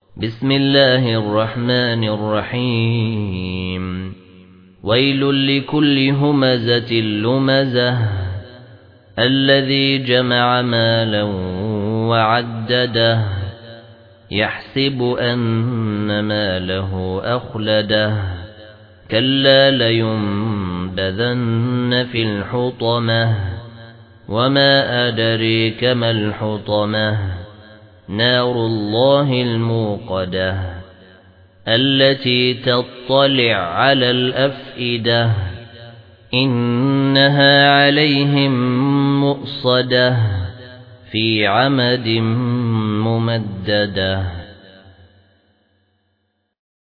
بسم الله الرحمن الرحيم ويل لكل همزة لمزة الذي جمع مالا وعدده يحسب أن ماله أخلده كلا لينبذن في الحطمة وما أدريك ما الحطمة نار الله الموقدة التي تطلع على الأفئدة إنها عليهم مؤصدة في عمد ممددة